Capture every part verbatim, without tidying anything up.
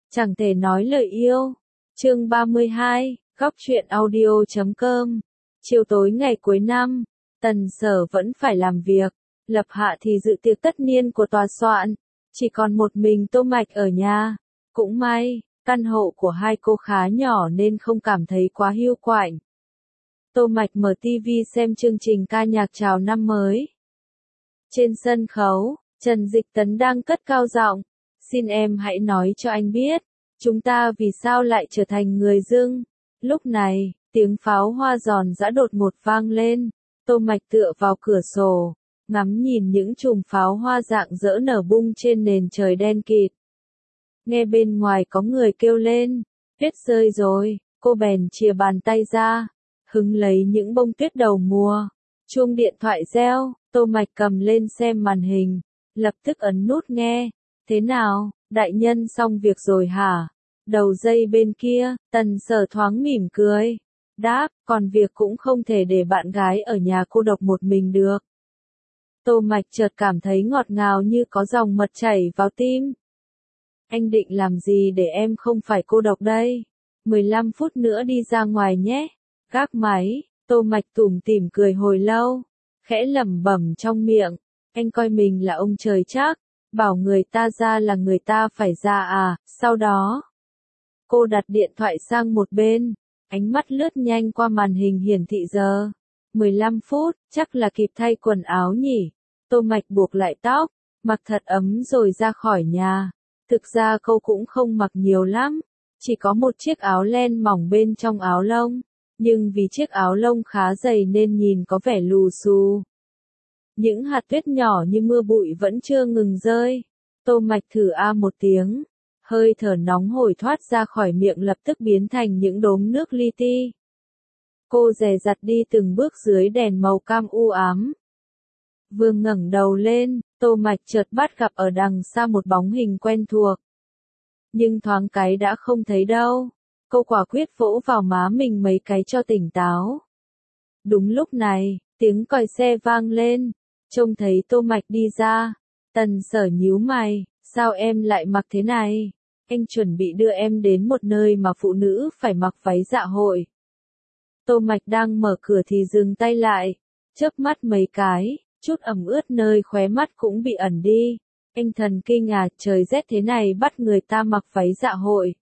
Chẳng thể nói lời yêu. Chương ba mươi hai, góc truyện audio chấm com. Chiều tối ngày cuối năm, Tần Sở vẫn phải làm việc, Lập Hạ thì dự tiệc tất niên của tòa soạn, chỉ còn một mình Tô Mạch ở nhà. Cũng may, căn hộ của hai cô khá nhỏ nên không cảm thấy quá hiu quạnh. Tô Mạch mở tivi xem chương trình ca nhạc chào năm mới. Trên sân khấu, Trần Dịch Tấn đang cất cao giọng, "Xin em hãy nói cho anh biết, chúng ta vì sao lại trở thành người dưng." Lúc này, tiếng pháo hoa giòn giã đột ngột vang lên, Tô Mạch tựa vào cửa sổ, ngắm nhìn những chùm pháo hoa rạng rỡ nở bung trên nền trời đen kịt. Nghe bên ngoài có người kêu lên, "Tuyết rơi rồi." Cô bèn chìa bàn tay ra, hứng lấy những bông tuyết đầu mùa. Chuông điện thoại reo, Tô Mạch cầm lên xem màn hình, lập tức ấn nút nghe. "Thế nào, đại nhân xong việc rồi hả?" Đầu dây bên kia, Tần Sở thoáng mỉm cười, đáp, "Còn việc cũng không thể để bạn gái ở nhà cô độc một mình được." Tô Mạch chợt cảm thấy ngọt ngào như có dòng mật chảy vào tim. "Anh định làm gì để em không phải cô độc đây? mười lăm phút nữa đi ra ngoài nhé." Gác máy, Tô Mạch tủm tỉm cười hồi lâu, khẽ lẩm bẩm trong miệng, "Anh coi mình là ông trời chắc, bảo người ta ra là người ta phải ra à." Sau đó, cô đặt điện thoại sang một bên, ánh mắt lướt nhanh qua màn hình hiển thị giờ. mười lăm phút, chắc là kịp thay quần áo nhỉ. Tô Mạch buộc lại tóc, mặc thật ấm rồi ra khỏi nhà. Thực ra cô cũng không mặc nhiều lắm, chỉ có một chiếc áo len mỏng bên trong áo lông, nhưng vì chiếc áo lông khá dày nên nhìn có vẻ lù xù. Những hạt tuyết nhỏ như mưa bụi vẫn chưa ngừng rơi. Tô Mạch thử a một tiếng, hơi thở nóng hổi thoát ra khỏi miệng lập tức biến thành những đốm nước li ti. Cô dè dặt đi từng bước dưới đèn màu cam u ám. Vừa ngẩng đầu lên, Tô Mạch chợt bắt gặp ở đằng xa một bóng hình quen thuộc. Nhưng thoáng cái đã không thấy đâu. Cô quả quyết vỗ vào má mình mấy cái cho tỉnh táo. Đúng lúc này, tiếng còi xe vang lên, trông thấy Tô Mạch đi ra. Tần Sở nhíu mày, "Sao em lại mặc thế này? Anh chuẩn bị đưa em đến một nơi mà phụ nữ phải mặc váy dạ hội." Tô Mạch đang mở cửa thì dừng tay lại, chớp mắt mấy cái, chút ẩm ướt nơi khóe mắt cũng bị ẩn đi. "Anh thần kinh à, trời rét thế này bắt người ta mặc váy dạ hội."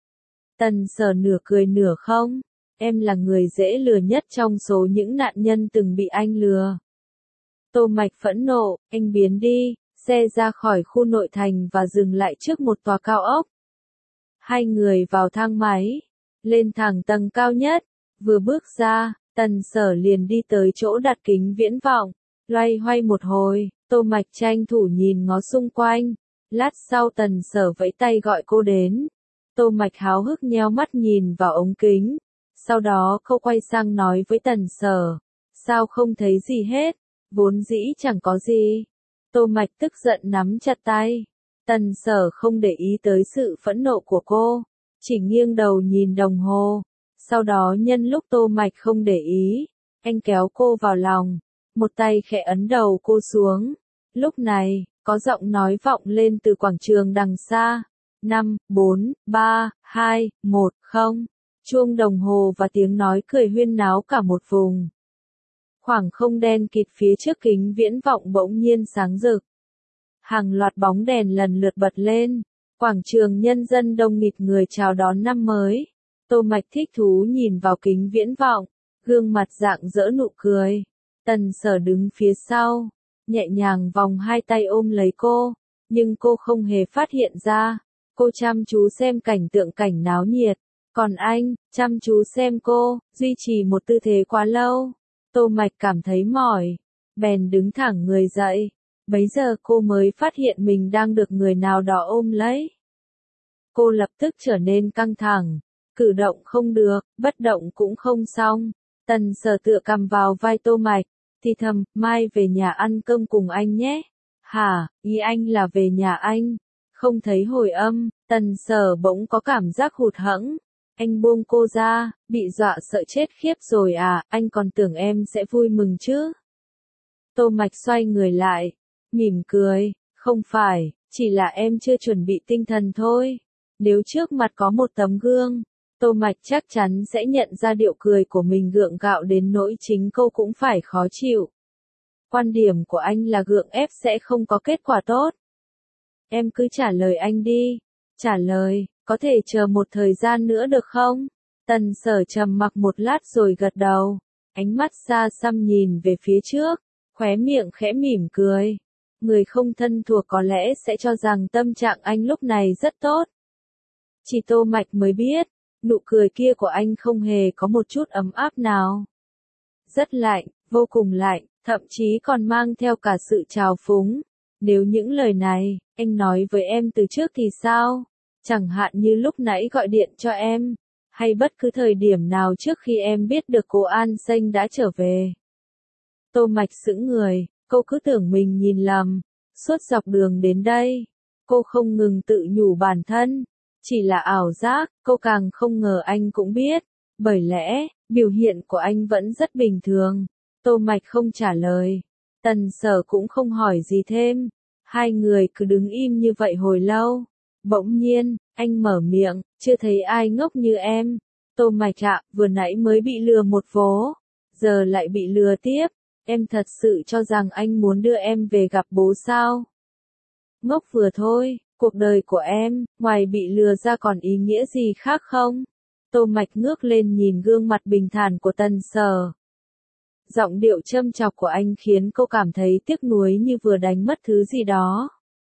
Tần Sở nửa cười nửa không, "Em là người dễ lừa nhất trong số những nạn nhân từng bị anh lừa." Tô Mạch phẫn nộ, "Anh biến đi." Xe ra khỏi khu nội thành và dừng lại trước một tòa cao ốc. Hai người vào thang máy, lên thẳng tầng cao nhất. Vừa bước ra, Tần Sở liền đi tới chỗ đặt kính viễn vọng, loay hoay một hồi, Tô Mạch tranh thủ nhìn ngó xung quanh. Lát sau Tần Sở vẫy tay gọi cô đến. Tô Mạch háo hức nheo mắt nhìn vào ống kính. Sau đó cô quay sang nói với Tần Sở, "Sao không thấy gì hết? Vốn dĩ chẳng có gì." Tô Mạch tức giận nắm chặt tay. Tần Sở không để ý tới sự phẫn nộ của cô, chỉ nghiêng đầu nhìn đồng hồ. Sau đó nhân lúc Tô Mạch không để ý, anh kéo cô vào lòng, một tay khẽ ấn đầu cô xuống. Lúc này, có giọng nói vọng lên từ quảng trường đằng xa. Năm, bốn, ba, hai, một, không. Chuông đồng hồ và tiếng nói cười huyên náo cả một vùng. Khoảng không đen kịt phía trước kính viễn vọng bỗng nhiên sáng rực. Hàng loạt bóng đèn lần lượt bật lên. Quảng trường nhân dân đông nghịt người chào đón năm mới. Tô Mạch thích thú nhìn vào kính viễn vọng, gương mặt rạng rỡ nụ cười. Tần Sở đứng phía sau, nhẹ nhàng vòng hai tay ôm lấy cô, nhưng cô không hề phát hiện ra. Cô chăm chú xem cảnh tượng cảnh náo nhiệt, còn anh, chăm chú xem cô, duy trì một tư thế quá lâu. Tô Mạch cảm thấy mỏi, bèn đứng thẳng người dậy. Bấy giờ cô mới phát hiện mình đang được người nào đó ôm lấy. Cô lập tức trở nên căng thẳng, cử động không được, bất động cũng không xong. Tần Sở tựa cằm vào vai Tô Mạch, thì thầm, "Mai về nhà ăn cơm cùng anh nhé." "Hả, ý anh là về nhà anh?" Không thấy hồi âm, Tần Sở bỗng có cảm giác hụt hẫng. Anh buông cô ra, "Bị dọa sợ chết khiếp rồi à, anh còn tưởng em sẽ vui mừng chứ." Tô Mạch xoay người lại, mỉm cười, "Không phải, chỉ là em chưa chuẩn bị tinh thần thôi." Nếu trước mặt có một tấm gương, Tô Mạch chắc chắn sẽ nhận ra điệu cười của mình gượng gạo đến nỗi chính cô cũng phải khó chịu. Quan điểm của anh là gượng ép sẽ không có kết quả tốt. Em cứ trả lời anh đi. Trả lời, có thể chờ một thời gian nữa được không? Tần Sở trầm mặc một lát rồi gật đầu. Ánh mắt xa xăm nhìn về phía trước, khóe miệng khẽ mỉm cười. Người không thân thuộc có lẽ sẽ cho rằng tâm trạng anh lúc này rất tốt. Chỉ Tô Mạch mới biết, nụ cười kia của anh không hề có một chút ấm áp nào. Rất lạnh, vô cùng lạnh, thậm chí còn mang theo cả sự trào phúng. Nếu những lời này, anh nói với em từ trước thì sao? Chẳng hạn như lúc nãy gọi điện cho em, hay bất cứ thời điểm nào trước khi em biết được cô An Xanh đã trở về. Tô Mạch sững người, cô cứ tưởng mình nhìn lầm. Suốt dọc đường đến đây, cô không ngừng tự nhủ bản thân. Chỉ là ảo giác, cô càng không ngờ anh cũng biết. Bởi lẽ, biểu hiện của anh vẫn rất bình thường. Tô Mạch không trả lời. Tần Sở cũng không hỏi gì thêm. Hai người cứ đứng im như vậy hồi lâu. Bỗng nhiên, anh mở miệng, chưa thấy ai ngốc như em. Tô Mạch ạ, vừa nãy mới bị lừa một vố. Giờ lại bị lừa tiếp. Em thật sự cho rằng anh muốn đưa em về gặp bố sao? Ngốc vừa thôi, cuộc đời của em, ngoài bị lừa ra còn ý nghĩa gì khác không? Tô Mạch ngước lên nhìn gương mặt bình thản của Tần Sở. Giọng điệu châm chọc của anh khiến cô cảm thấy tiếc nuối như vừa đánh mất thứ gì đó.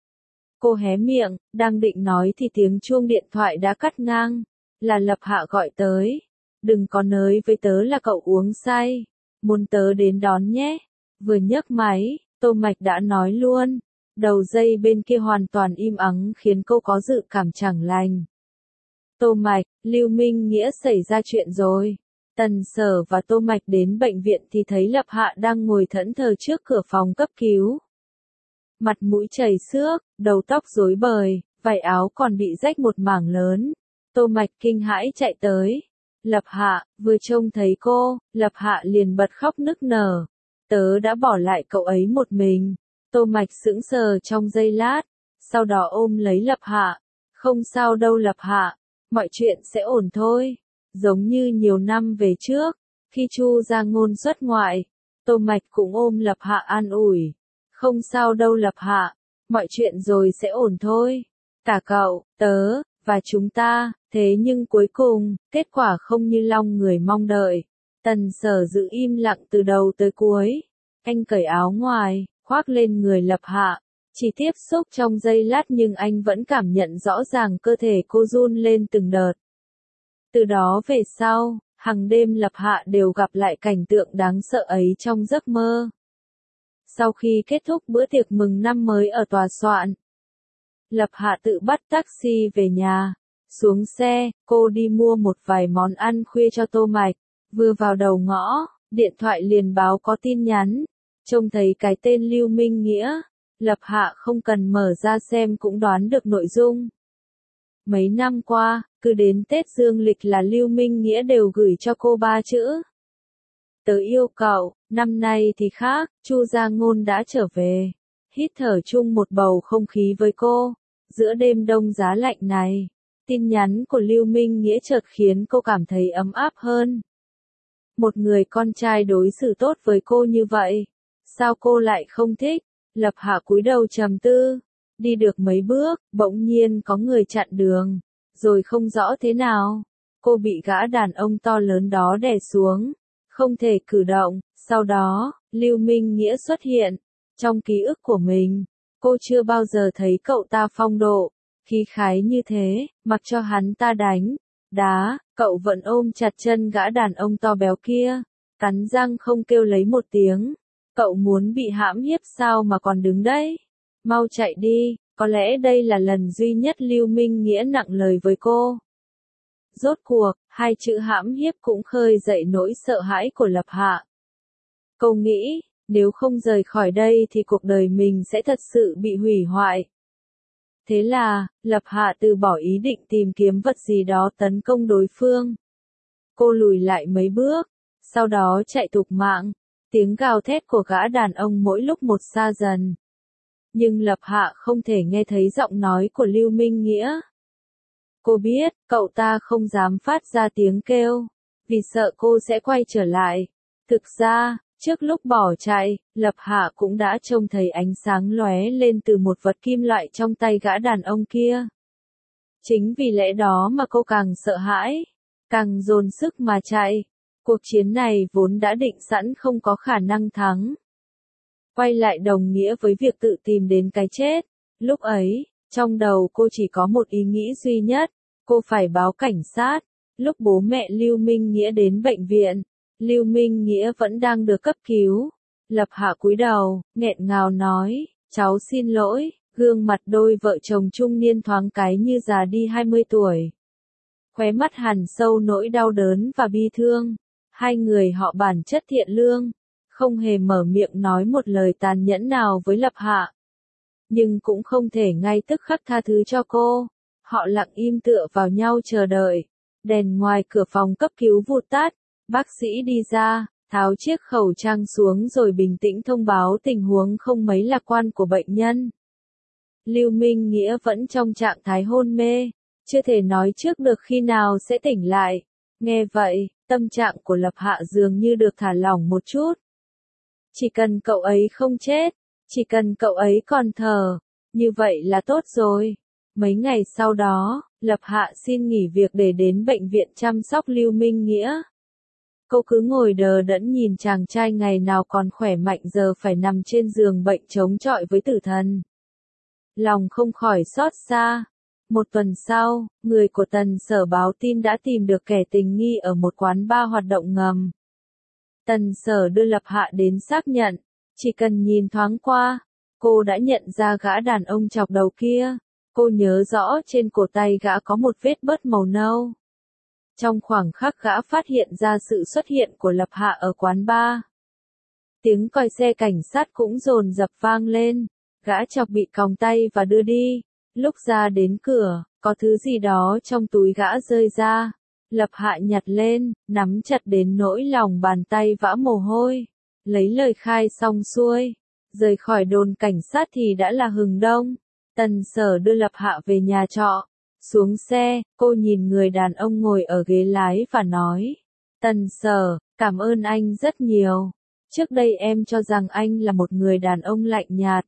Cô hé miệng, đang định nói thì tiếng chuông điện thoại đã cắt ngang. Là Lập Hạ gọi tới. Đừng có nới với tớ là cậu uống say. Muốn tớ đến đón nhé. Vừa nhấc máy, Tô Mạch đã nói luôn. Đầu dây bên kia hoàn toàn im ắng khiến cô có dự cảm chẳng lành. Tô Mạch, Lưu Minh Nghĩa xảy ra chuyện rồi. Tần Sở và Tô Mạch đến bệnh viện thì thấy Lập Hạ đang ngồi thẫn thờ trước cửa phòng cấp cứu. Mặt mũi chảy xước, đầu tóc rối bời, vải áo còn bị rách một mảng lớn. Tô Mạch kinh hãi chạy tới. Lập Hạ, vừa trông thấy cô, Lập Hạ liền bật khóc nức nở. Tớ đã bỏ lại cậu ấy một mình. Tô Mạch sững sờ trong giây lát, sau đó ôm lấy Lập Hạ. Không sao đâu Lập Hạ, mọi chuyện sẽ ổn thôi. Giống như nhiều năm về trước, khi Chu Gia Ngôn xuất ngoại, Tô Mạch cũng ôm Lập Hạ an ủi. Không sao đâu Lập Hạ, mọi chuyện rồi sẽ ổn thôi. Cả cậu, tớ, và chúng ta, thế nhưng cuối cùng, kết quả không như lòng người mong đợi. Tần Sở giữ im lặng từ đầu tới cuối. Anh cởi áo ngoài, khoác lên người Lập Hạ. Chỉ tiếp xúc trong giây lát nhưng anh vẫn cảm nhận rõ ràng cơ thể cô run lên từng đợt. Từ đó về sau, hàng đêm Lập Hạ đều gặp lại cảnh tượng đáng sợ ấy trong giấc mơ. Sau khi kết thúc bữa tiệc mừng năm mới ở tòa soạn, Lập Hạ tự bắt taxi về nhà. Xuống xe, cô đi mua một vài món ăn khuya cho Tô Mạch. Vừa vào đầu ngõ, điện thoại liền báo có tin nhắn. Trông thấy cái tên Lưu Minh Nghĩa, Lập Hạ không cần mở ra xem cũng đoán được nội dung. Mấy năm qua, cứ đến Tết Dương lịch là Lưu Minh Nghĩa đều gửi cho cô ba chữ. Tớ yêu cậu, năm nay thì khác, Chu Gia Ngôn đã trở về. Hít thở chung một bầu không khí với cô. Giữa đêm đông giá lạnh này, tin nhắn của Lưu Minh Nghĩa chợt khiến cô cảm thấy ấm áp hơn. Một người con trai đối xử tốt với cô như vậy, sao cô lại không thích? Lập Hạ cúi đầu trầm tư, đi được mấy bước, bỗng nhiên có người chặn đường, rồi không rõ thế nào, cô bị gã đàn ông to lớn đó đè xuống, không thể cử động. Sau đó, Lưu Minh Nghĩa xuất hiện. Trong ký ức của mình, cô chưa bao giờ thấy cậu ta phong độ, khí khái như thế, mặc cho hắn ta đánh, đá, cậu vẫn ôm chặt chân gã đàn ông to béo kia, cắn răng không kêu lấy một tiếng. Cậu muốn bị hãm hiếp sao mà còn đứng đấy? Mau chạy đi, có lẽ đây là lần duy nhất Lưu Minh Nghĩa nặng lời với cô. Rốt cuộc, hai chữ hãm hiếp cũng khơi dậy nỗi sợ hãi của Lập Hạ. Cô nghĩ, nếu không rời khỏi đây thì cuộc đời mình sẽ thật sự bị hủy hoại. Thế là, Lập Hạ từ bỏ ý định tìm kiếm vật gì đó tấn công đối phương. Cô lùi lại mấy bước, sau đó chạy thục mạng. Tiếng gào thét của gã đàn ông mỗi lúc một xa dần. Nhưng Lập Hạ không thể nghe thấy giọng nói của Lưu Minh Nghĩa. Cô biết, cậu ta không dám phát ra tiếng kêu, vì sợ cô sẽ quay trở lại. Thực ra, trước lúc bỏ chạy, Lập Hạ cũng đã trông thấy ánh sáng lóe lên từ một vật kim loại trong tay gã đàn ông kia. Chính vì lẽ đó mà cô càng sợ hãi, càng dồn sức mà chạy. Cuộc chiến này vốn đã định sẵn không có khả năng thắng. Quay lại đồng nghĩa với việc tự tìm đến cái chết. Lúc ấy, trong đầu cô chỉ có một ý nghĩ duy nhất, cô phải báo cảnh sát. Lúc bố mẹ Lưu Minh Nghĩa đến bệnh viện, Lưu Minh Nghĩa vẫn đang được cấp cứu. Lập Hạ cúi đầu, nghẹn ngào nói, cháu xin lỗi, gương mặt đôi vợ chồng trung niên thoáng cái như già đi hai mươi tuổi. Khóe mắt hằn sâu nỗi đau đớn và bi thương. Hai người họ bản chất thiện lương, không hề mở miệng nói một lời tàn nhẫn nào với Lập Hạ. Nhưng cũng không thể ngay tức khắc tha thứ cho cô. Họ lặng im tựa vào nhau chờ đợi. Đèn ngoài cửa phòng cấp cứu vụt tắt. Bác sĩ đi ra, tháo chiếc khẩu trang xuống rồi bình tĩnh thông báo tình huống không mấy lạc quan của bệnh nhân. Lưu Minh Nghĩa vẫn trong trạng thái hôn mê, chưa thể nói trước được khi nào sẽ tỉnh lại. Nghe vậy, tâm trạng của Lập Hạ dường như được thả lỏng một chút. Chỉ cần cậu ấy không chết, chỉ cần cậu ấy còn thở, như vậy là tốt rồi. Mấy ngày sau đó, Lập Hạ xin nghỉ việc để đến bệnh viện chăm sóc Lưu Minh Nghĩa. Cô cứ ngồi đờ đẫn nhìn chàng trai ngày nào còn khỏe mạnh giờ phải nằm trên giường bệnh chống chọi với tử thần. Lòng không khỏi xót xa. Một tuần sau, người của Tần Sở báo tin đã tìm được kẻ tình nghi ở một quán bar hoạt động ngầm. Tần Sở đưa Lập Hạ đến xác nhận, chỉ cần nhìn thoáng qua, cô đã nhận ra gã đàn ông chọc đầu kia. Cô nhớ rõ trên cổ tay gã có một vết bớt màu nâu. Trong khoảng khắc gã phát hiện ra sự xuất hiện của Lập Hạ ở quán bar. Tiếng còi xe cảnh sát cũng dồn dập vang lên, gã chọc bị còng tay và đưa đi. Lúc ra đến cửa, có thứ gì đó trong túi gã rơi ra. Lập Hạ nhặt lên, nắm chặt đến nỗi lòng bàn tay vã mồ hôi. Lấy lời khai xong xuôi, rời khỏi đồn cảnh sát thì đã là hừng đông. Tần Sở đưa Lập Hạ về nhà trọ. Xuống xe, cô nhìn người đàn ông ngồi ở ghế lái và nói. Tần Sở, cảm ơn anh rất nhiều. Trước đây em cho rằng anh là một người đàn ông lạnh nhạt.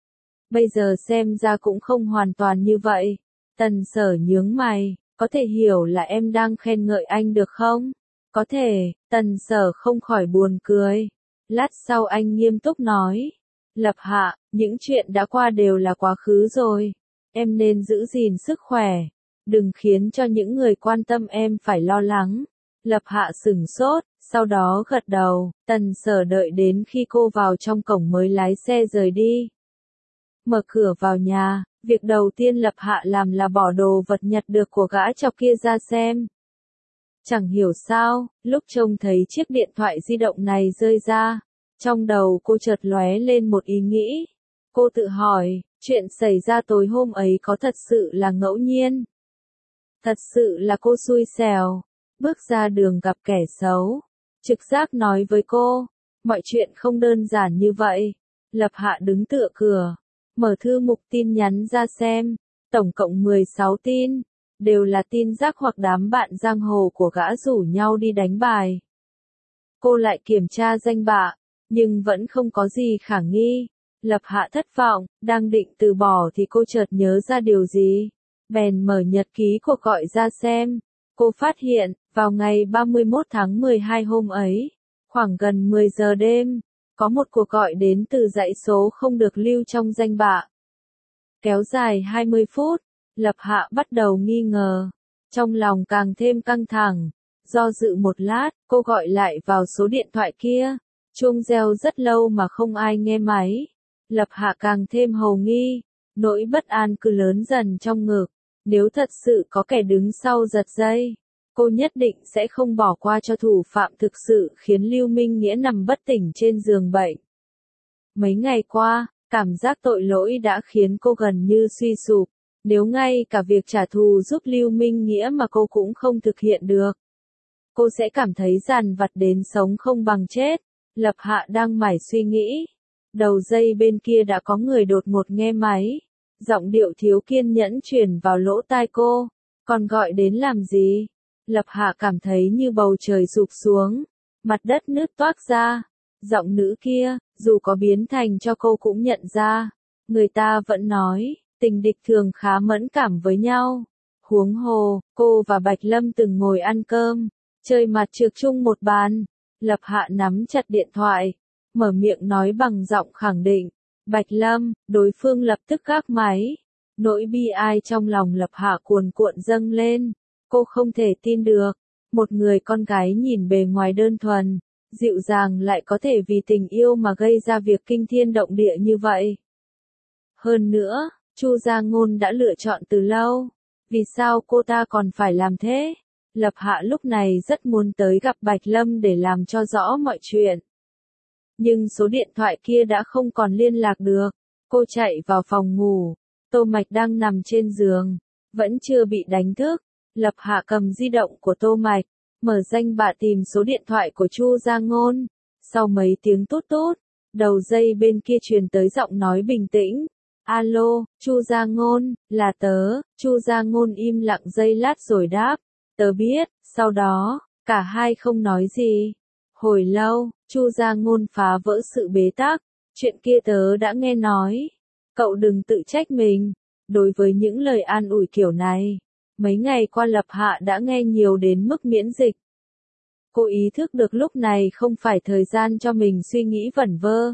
Bây giờ xem ra cũng không hoàn toàn như vậy. Tần Sở nhướng mày, có thể hiểu là em đang khen ngợi anh được không? Có thể, Tần Sở không khỏi buồn cười. Lát sau anh nghiêm túc nói. Lập Hạ, những chuyện đã qua đều là quá khứ rồi. Em nên giữ gìn sức khỏe. Đừng khiến cho những người quan tâm em phải lo lắng. Lập Hạ sửng sốt, sau đó gật đầu. Tần Sở đợi đến khi cô vào trong cổng mới lái xe rời đi. Mở cửa vào nhà, việc đầu tiên Lập Hạ làm là bỏ đồ vật nhặt được của gã chọc kia ra xem. Chẳng hiểu sao, lúc trông thấy chiếc điện thoại di động này rơi ra, trong đầu cô chợt lóe lên một ý nghĩ. Cô tự hỏi, chuyện xảy ra tối hôm ấy có thật sự là ngẫu nhiên? Thật sự là cô xui xẻo, bước ra đường gặp kẻ xấu. Trực giác nói với cô, mọi chuyện không đơn giản như vậy. Lập Hạ đứng tựa cửa, mở thư mục tin nhắn ra xem, tổng cộng mười sáu tin, đều là tin rác hoặc đám bạn giang hồ của gã rủ nhau đi đánh bài. Cô lại kiểm tra danh bạ, nhưng vẫn không có gì khả nghi. Lập Hạ thất vọng, đang định từ bỏ thì cô chợt nhớ ra điều gì. Bèn mở nhật ký cuộc gọi ra xem. Cô phát hiện, vào ngày ba mươi mốt tháng mười hai hôm ấy, khoảng gần mười giờ đêm, có một cuộc gọi đến từ dãy số không được lưu trong danh bạ. Kéo dài hai mươi phút, Lập Hạ bắt đầu nghi ngờ. Trong lòng càng thêm căng thẳng. Do dự một lát, cô gọi lại vào số điện thoại kia. Chuông reo rất lâu mà không ai nghe máy. Lập Hạ càng thêm hồ nghi. Nỗi bất an cứ lớn dần trong ngực. Nếu thật sự có kẻ đứng sau giật dây, cô nhất định sẽ không bỏ qua cho thủ phạm thực sự khiến Lưu Minh Nghĩa nằm bất tỉnh trên giường bệnh. Mấy ngày qua, cảm giác tội lỗi đã khiến cô gần như suy sụp. Nếu ngay cả việc trả thù giúp Lưu Minh Nghĩa mà cô cũng không thực hiện được, cô sẽ cảm thấy dằn vặt đến sống không bằng chết. Lập Hạ đang mải suy nghĩ. Đầu dây bên kia đã có người đột ngột nghe máy. Giọng điệu thiếu kiên nhẫn truyền vào lỗ tai cô. Còn gọi đến làm gì? Lập Hạ cảm thấy như bầu trời sụp xuống, mặt đất nứt toác ra. Giọng nữ kia, dù có biến thành cho cô cũng nhận ra. Người ta vẫn nói, tình địch thường khá mẫn cảm với nhau. Huống hồ, cô và Bạch Lâm từng ngồi ăn cơm, chơi mặt trược chung một bàn. Lập Hạ nắm chặt điện thoại, mở miệng nói bằng giọng khẳng định. Bạch Lâm, đối phương lập tức gác máy. Nỗi bi ai trong lòng Lập Hạ cuồn cuộn dâng lên. Cô không thể tin được, một người con gái nhìn bề ngoài đơn thuần, dịu dàng lại có thể vì tình yêu mà gây ra việc kinh thiên động địa như vậy. Hơn nữa, Chu Gia Ngôn đã lựa chọn từ lâu, vì sao cô ta còn phải làm thế? Lập Hạ lúc này rất muốn tới gặp Bạch Lâm để làm cho rõ mọi chuyện. Nhưng số điện thoại kia đã không còn liên lạc được. Cô chạy vào phòng ngủ, Tô Mạch đang nằm trên giường, vẫn chưa bị đánh thức. Lập Hạ cầm di động của Tô Mạch, mở danh bạ tìm số điện thoại của Chu Gia Ngôn. Sau mấy tiếng tút tút, đầu dây bên kia truyền tới giọng nói bình tĩnh. Alo, Chu Gia Ngôn, là tớ. Chu Gia Ngôn im lặng giây lát rồi đáp. Tớ biết. Sau đó, cả hai không nói gì. Hồi lâu, Chu Gia Ngôn phá vỡ sự bế tắc. Chuyện kia tớ đã nghe nói. Cậu đừng tự trách mình. Đối với những lời an ủi kiểu này, mấy ngày qua Lập Hạ đã nghe nhiều đến mức miễn dịch. Cô ý thức được lúc này không phải thời gian cho mình suy nghĩ vẩn vơ.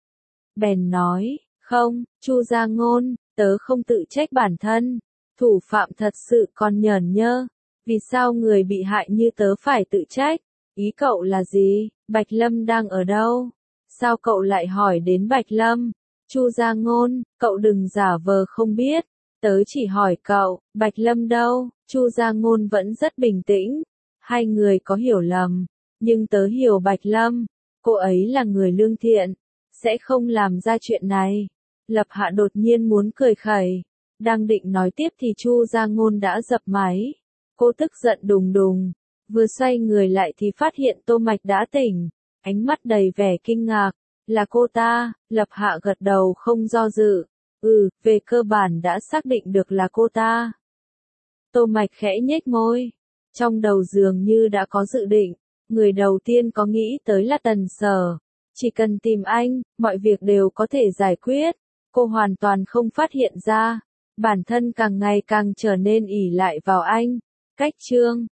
Bèn nói, không, Chu Gia Ngôn, tớ không tự trách bản thân. Thủ phạm thật sự còn nhởn nhơ. Vì sao người bị hại như tớ phải tự trách? Ý cậu là gì? Bạch Lâm đang ở đâu? Sao cậu lại hỏi đến Bạch Lâm? Chu Gia Ngôn, cậu đừng giả vờ không biết. Tớ chỉ hỏi cậu, Bạch Lâm đâu? Chu Gia Ngôn vẫn rất bình tĩnh. Hai người có hiểu lầm, nhưng tớ hiểu Bạch Lâm. Cô ấy là người lương thiện, sẽ không làm ra chuyện này. Lập Hạ đột nhiên muốn cười khẩy. Đang định nói tiếp thì Chu Gia Ngôn đã dập máy. Cô tức giận đùng đùng. Vừa xoay người lại thì phát hiện Tô Mạch đã tỉnh. Ánh mắt đầy vẻ kinh ngạc. Là cô ta. Lập Hạ gật đầu không do dự. Ừ, về cơ bản đã xác định được là cô ta. Tô Mạch khẽ nhếch môi. Trong đầu dường như đã có dự định. Người đầu tiên có nghĩ tới là Tần Sở. Chỉ cần tìm anh, mọi việc đều có thể giải quyết. Cô hoàn toàn không phát hiện ra. Bản thân càng ngày càng trở nên ỷ lại vào anh. Cách chương